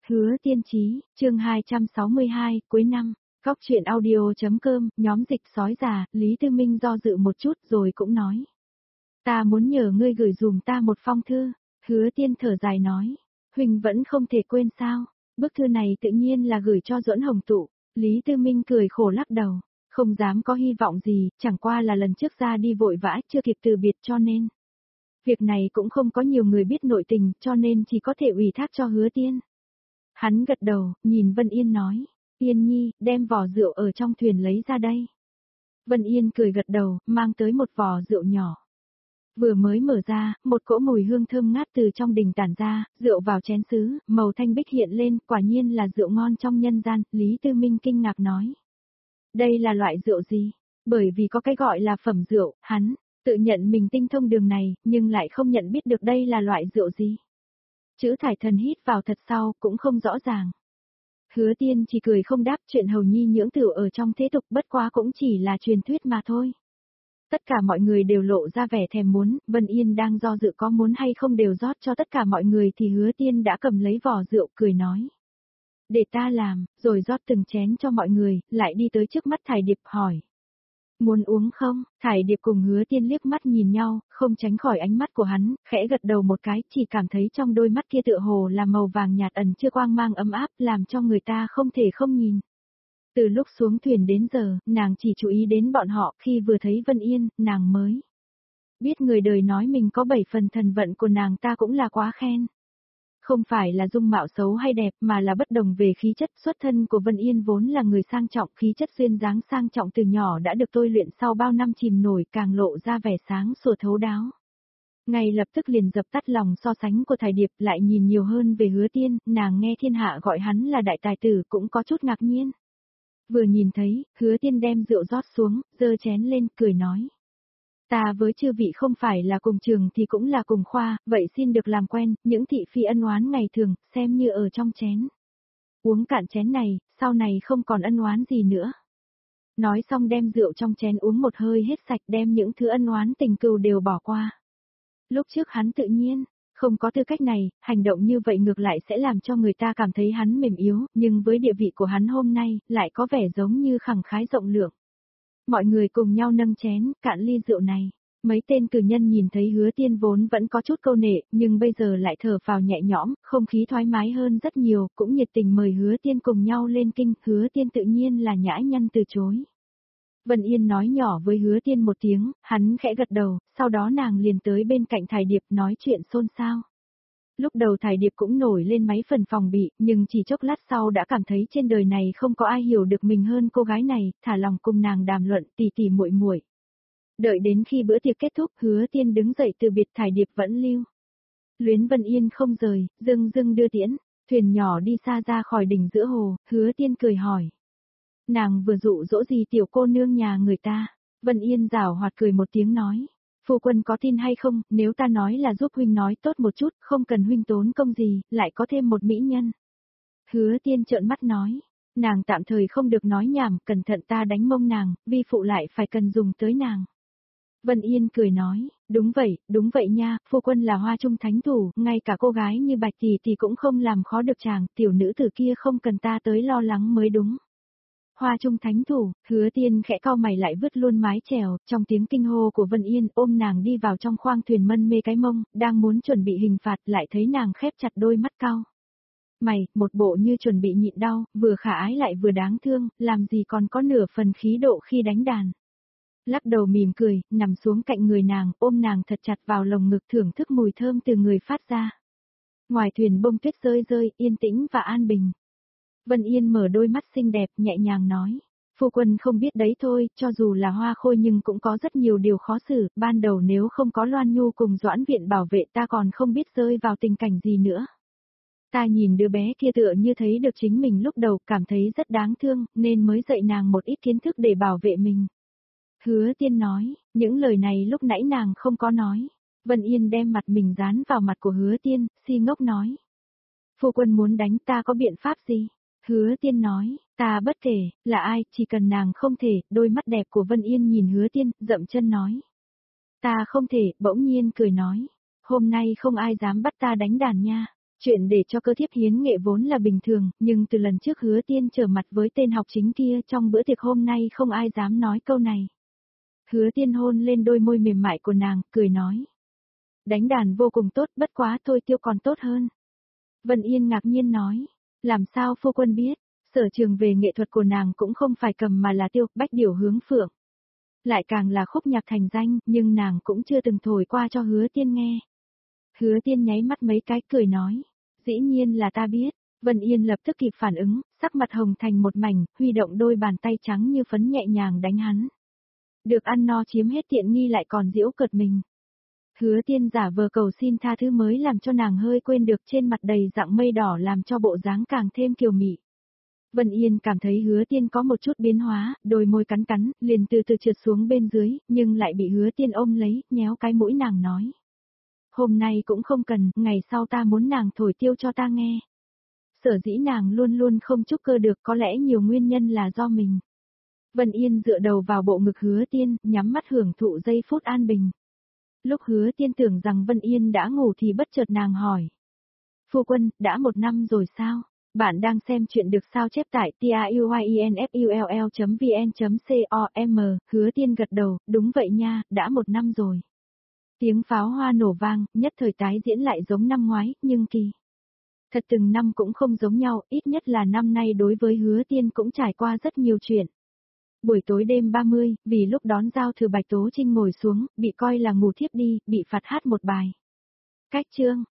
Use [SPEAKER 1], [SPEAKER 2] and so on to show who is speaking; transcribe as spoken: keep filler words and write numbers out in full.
[SPEAKER 1] Hứa Tiên Chí, chương hai trăm sáu mươi hai, cuối năm, Góc Chuyện Audio.com, nhóm dịch sói già, Lý Tư Minh do dự một chút rồi cũng nói. Ta muốn nhờ ngươi gửi dùm ta một phong thư, Hứa Tiên thở dài nói. Huỳnh vẫn không thể quên sao, bức thư này tự nhiên là gửi cho Duẫn Hồng Tụ, Lý Tư Minh cười khổ lắc đầu, không dám có hy vọng gì, chẳng qua là lần trước ra đi vội vã chưa kịp từ biệt cho nên. Việc này cũng không có nhiều người biết nội tình cho nên chỉ có thể ủy thác cho Hứa Tiên. Hắn gật đầu, nhìn Vân Yên nói, Yên Nhi, đem vỏ rượu ở trong thuyền lấy ra đây. Vân Yên cười gật đầu, mang tới một vỏ rượu nhỏ. Vừa mới mở ra, một cỗ mùi hương thơm ngát từ trong đình tản ra, rượu vào chén sứ, màu thanh bích hiện lên, quả nhiên là rượu ngon trong nhân gian, Lý Tư Minh kinh ngạc nói. Đây là loại rượu gì? Bởi vì có cái gọi là phẩm rượu, hắn, tự nhận mình tinh thông đường này, nhưng lại không nhận biết được đây là loại rượu gì. Chữ Thải Thần hít vào thật sau, cũng không rõ ràng. Hứa Tiên chỉ cười không đáp, chuyện hầu nhi nhưỡng tửu ở trong thế tục bất quá cũng chỉ là truyền thuyết mà thôi. Tất cả mọi người đều lộ ra vẻ thèm muốn, Vân Yên đang do dự có muốn hay không đều rót cho tất cả mọi người thì Hứa Tiên đã cầm lấy vỏ rượu cười nói. Để ta làm, rồi rót từng chén cho mọi người, lại đi tới trước mắt Thải Điệp hỏi. Muốn uống không? Thải Điệp cùng Hứa Tiên liếc mắt nhìn nhau, không tránh khỏi ánh mắt của hắn, khẽ gật đầu một cái, chỉ cảm thấy trong đôi mắt kia tựa hồ là màu vàng nhạt ẩn chưa quang mang ấm áp, làm cho người ta không thể không nhìn. Từ lúc xuống thuyền đến giờ, nàng chỉ chú ý đến bọn họ, khi vừa thấy Vân Yên, nàng mới biết người đời nói mình có bảy phần thần vận của nàng ta cũng là quá khen. Không phải là dung mạo xấu hay đẹp mà là bất đồng về khí chất, xuất thân của Vân Yên vốn là người sang trọng, khí chất duyên dáng sang trọng từ nhỏ đã được tôi luyện sau bao năm chìm nổi càng lộ ra vẻ sáng sủa thấu đáo. Ngay lập tức liền dập tắt lòng so sánh của Thải Điệp, lại nhìn nhiều hơn về Hứa Tiên, nàng nghe thiên hạ gọi hắn là đại tài tử cũng có chút ngạc nhiên. Vừa nhìn thấy, Hứa Tiên đem rượu rót xuống, giơ chén lên, cười nói. Ta với chư vị không phải là cùng trường thì cũng là cùng khoa, vậy xin được làm quen, những thị phi ân oán ngày thường, xem như ở trong chén. Uống cạn chén này, sau này không còn ân oán gì nữa. Nói xong đem rượu trong chén uống một hơi hết sạch, đem những thứ ân oán tình cừu đều bỏ qua. Lúc trước hắn tự nhiên, không có tư cách này, hành động như vậy ngược lại sẽ làm cho người ta cảm thấy hắn mềm yếu, nhưng với địa vị của hắn hôm nay, lại có vẻ giống như khẳng khái rộng lượng. Mọi người cùng nhau nâng chén, cạn ly rượu này. Mấy tên cử nhân nhìn thấy Hứa Tiên vốn vẫn có chút câu nệ, nhưng bây giờ lại thở phào nhẹ nhõm, không khí thoải mái hơn rất nhiều, cũng nhiệt tình mời Hứa Tiên cùng nhau lên kinh, Hứa Tiên tự nhiên là nhã nhặn từ chối. Vân Yên nói nhỏ với Hứa Tiên một tiếng, hắn khẽ gật đầu, sau đó nàng liền tới bên cạnh Thải Điệp nói chuyện xôn xao. Lúc đầu Thải Điệp cũng nổi lên mấy phần phòng bị, nhưng chỉ chốc lát sau đã cảm thấy trên đời này không có ai hiểu được mình hơn cô gái này, thả lòng cùng nàng đàm luận tỉ tỉ muội muội. Đợi đến khi bữa tiệc kết thúc, Hứa Tiên đứng dậy từ biệt, Thải Điệp vẫn lưu. Luyến Vân Yên không rời, dưng dưng đưa tiễn, thuyền nhỏ đi xa ra khỏi đỉnh giữa hồ, Hứa Tiên cười hỏi. Nàng vừa dụ dỗ gì tiểu cô nương nhà người ta? Vân Yên giảo hoạt cười một tiếng nói. Phu quân có tin hay không, nếu ta nói là giúp huynh nói tốt một chút, không cần huynh tốn công gì, lại có thêm một mỹ nhân. Hứa Tiên trợn mắt nói. Nàng tạm thời không được nói nhảm, cẩn thận ta đánh mông nàng, vi phụ lại phải cần dùng tới nàng. Vân Yên cười nói, đúng vậy, đúng vậy nha, phu quân là hoa trung thánh thủ, ngay cả cô gái như Bạch Tỷ thì cũng không làm khó được chàng, tiểu nữ tử kia không cần ta tới lo lắng mới đúng. Hoa trung thánh thủ, Hứa Tiên khẽ cau mày lại vứt luôn mái chèo, trong tiếng kinh hô của Vân Yên ôm nàng đi vào trong khoang thuyền mân mê cái mông, đang muốn chuẩn bị hình phạt lại thấy nàng khép chặt đôi mắt cau. Mày, một bộ như chuẩn bị nhịn đau, vừa khả ái lại vừa đáng thương, làm gì còn có nửa phần khí độ khi đánh đàn. Lắc đầu mỉm cười, nằm xuống cạnh người nàng, ôm nàng thật chặt vào lồng ngực thưởng thức mùi thơm từ người phát ra. Ngoài thuyền bông tuyết rơi rơi, yên tĩnh và an bình. Vân Yên mở đôi mắt xinh đẹp, nhẹ nhàng nói. Phu quân không biết đấy thôi, cho dù là hoa khôi nhưng cũng có rất nhiều điều khó xử, ban đầu nếu không có Loan Nhu cùng Doãn Viện bảo vệ ta còn không biết rơi vào tình cảnh gì nữa. Ta nhìn đứa bé kia tựa như thấy được chính mình lúc đầu, cảm thấy rất đáng thương, nên mới dạy nàng một ít kiến thức để bảo vệ mình. Hứa Tiên nói, những lời này lúc nãy nàng không có nói. Vân Yên đem mặt mình dán vào mặt của Hứa Tiên, si ngốc nói. Phu quân muốn đánh ta có biện pháp gì? Hứa Tiên nói, ta bất kể, là ai, chỉ cần nàng không thể, đôi mắt đẹp của Vân Yên nhìn Hứa Tiên, dậm chân nói. Ta không thể, bỗng nhiên cười nói. Hôm nay không ai dám bắt ta đánh đàn nha. Chuyện để cho cơ thiếp hiến nghệ vốn là bình thường, nhưng từ lần trước Hứa Tiên trở mặt với tên học chính kia trong bữa tiệc hôm nay không ai dám nói câu này. Hứa Tiên hôn lên đôi môi mềm mại của nàng, cười nói. Đánh đàn vô cùng tốt, bất quá Thôi Tiêu còn tốt hơn. Vân Yên ngạc nhiên nói. Làm sao phu quân biết, sở trường về nghệ thuật của nàng cũng không phải cầm mà là tiêu, bách điểu hướng phượng. Lại càng là khúc nhạc thành danh, nhưng nàng cũng chưa từng thổi qua cho Hứa Tiên nghe. Hứa Tiên nháy mắt mấy cái cười nói. Dĩ nhiên là ta biết. Vân Yên lập tức kịp phản ứng, sắc mặt hồng thành một mảnh, huy động đôi bàn tay trắng như phấn nhẹ nhàng đánh hắn. Được ăn no chiếm hết tiện nghi lại còn giễu cợt mình. Hứa Tiên giả vờ cầu xin tha thứ mới làm cho nàng hơi quên được trên mặt đầy dạng mây đỏ làm cho bộ dáng càng thêm kiều mị. Vân Yên cảm thấy Hứa Tiên có một chút biến hóa, đôi môi cắn cắn, liền từ từ trượt xuống bên dưới, nhưng lại bị Hứa Tiên ôm lấy, nhéo cái mũi nàng nói. Hôm nay cũng không cần, ngày sau ta muốn nàng thổi tiêu cho ta nghe. Sở dĩ nàng luôn luôn không trúc cơ được, có lẽ nhiều nguyên nhân là do mình. Vân Yên dựa đầu vào bộ ngực Hứa Tiên, nhắm mắt hưởng thụ giây phút an bình. Lúc Hứa Tiên tưởng rằng Vân Yên đã ngủ thì bất chợt nàng hỏi. Phu quân, đã một năm rồi sao? Bạn đang xem chuyện được sao chép tại truyinfull chấm vn chấm com, Hứa Tiên gật đầu, đúng vậy nha, đã một năm rồi. Tiếng pháo hoa nổ vang, nhất thời tái diễn lại giống năm ngoái, nhưng kỳ. Thật từng năm cũng không giống nhau, ít nhất là năm nay đối với Hứa Tiên cũng trải qua rất nhiều chuyện. Buổi tối đêm ba mươi, vì lúc đón giao thừa Bạch Tố Trinh ngồi xuống, bị coi là ngủ thiếp đi, bị phạt hát một bài. Cách chương.